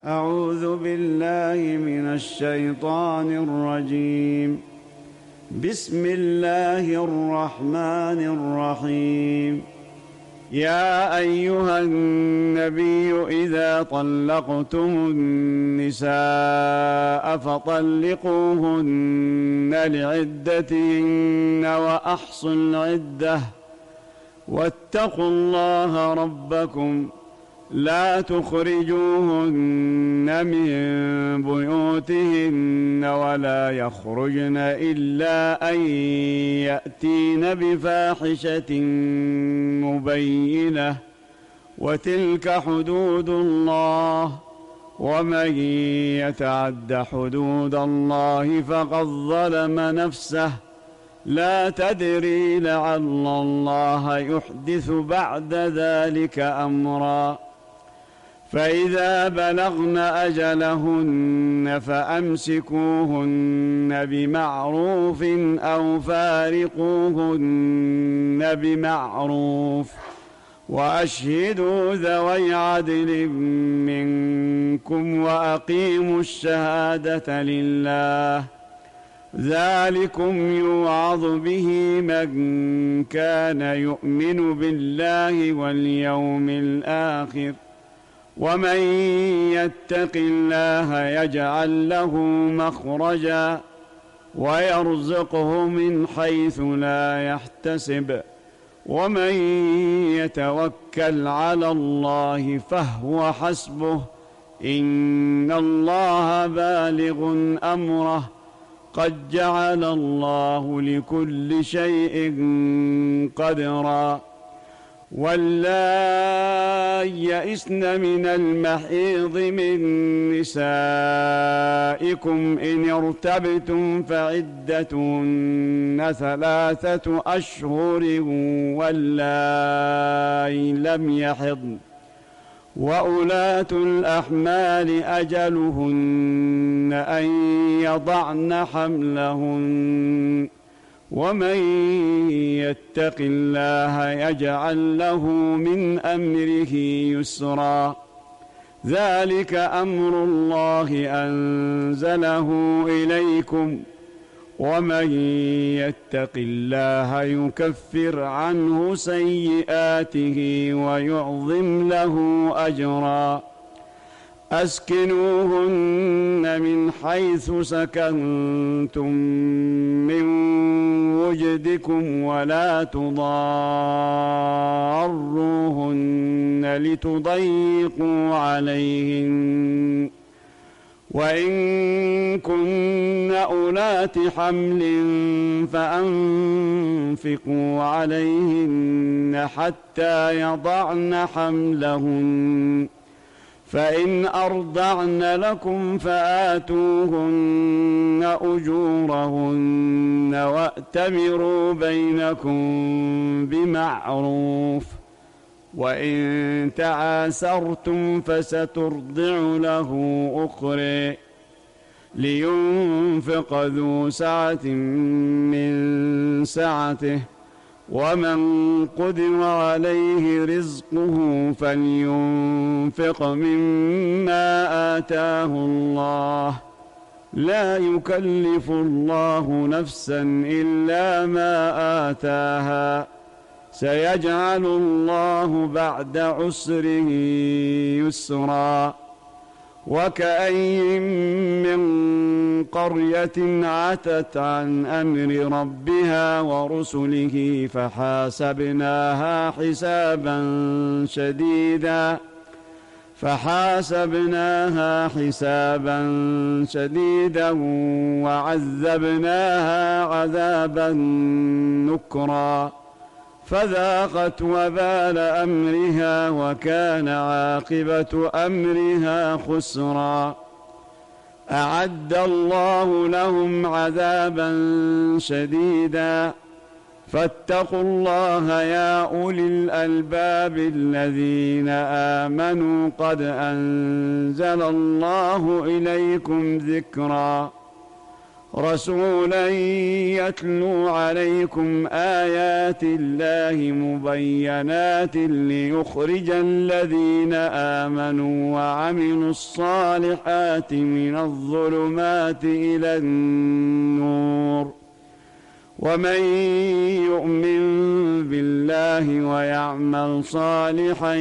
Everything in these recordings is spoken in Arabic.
أعوذ بالله من الشيطان الرجيم. بسم الله الرحمن الرحيم. يا أيها النبي إذا طلقتم النساء فطلقوهن لعدتهن وأحصوا العدة واتقوا الله ربكم لا تخرجوهن من بيوتهن ولا يخرجن إلا أن يأتين بفاحشة مبينة وتلك حدود الله ومن يتعد حدود الله فقد ظلم نفسه لا تدري لعل الله يحدث بعد ذلك أمرا. فإذا بلغن أجلهن فأمسكوهن بمعروف أو فارقوهن بمعروف وأشهدوا ذوي عدل منكم وأقيموا الشهادة لله ذلكم يوعظ به من كان يؤمن بالله واليوم الآخر ومن يتق الله يجعل له مخرجا ويرزقه من حيث لا يحتسب ومن يتوكل على الله فهو حسبه إن الله بالغ أمره قد جعل الله لكل شيء قدرا. واللائي يئسن من المحيض من نسائكم إن ارتبتم فعدتهن 3 أشهر واللائي لم يحضن وأولاة الأحمال أجلهن أن يضعن حملهن ومن يتق الله يجعل له من أمره يسرا ذلك أمر الله أنزله إليكم ومن يتق الله يكفر عنه سيئاته ويعظم له أجرا. أسكنوهن من حيث سكنتم من وجدكم ولا تضاروهن لتضيقوا عليهن وإن كن أولات حمل فأنفقوا عليهن حتى يضعن حملهن فإن أرضعن لكم فآتوهن أجورهن وأتمروا بينكم بمعروف وإن تعاسرتم فسترضع له أخرى لينفق ذو سعة من سعته ومن قدر عليه رزقه فلينفق مما آتاه الله لا يكلف الله نفسا إلا ما آتاها سيجعل الله بعد عسر يسرا. وكأي من قرية عتت عن أمر ربها ورسله فحاسبناها حسابا شديدا وعذبناها عذابا نكرا فذاقت وبال أمرها وكان عاقبة أمرها خسرا. أعد الله لهم عذابا شديدا فاتقوا الله يا أولي الألباب الذين آمنوا قد أنزل الله إليكم ذكرا. رسولا يتلو عليكم آيات الله مبينات ليخرج الذين آمنوا وعملوا الصالحات من الظلمات إلى النور ومن يؤمن بالله ويعمل صالحا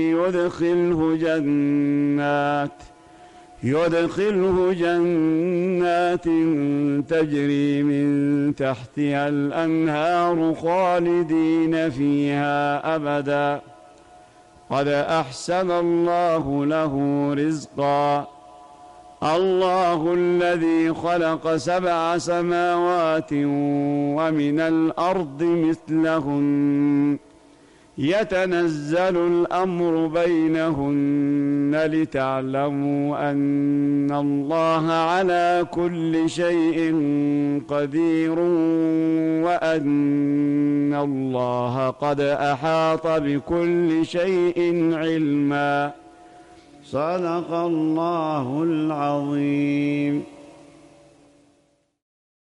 يدخله جنات تجري من تحتها الأنهار خالدين فيها أبدا قد أحسن الله له رزقا الله الذي خلق 7 سماوات ومن الأرض مثلهن يتنزل الأمر بينهن لتعلموا أن الله على كل شيء قدير وأن الله قد أحاط بكل شيء علما. صدق الله العظيم.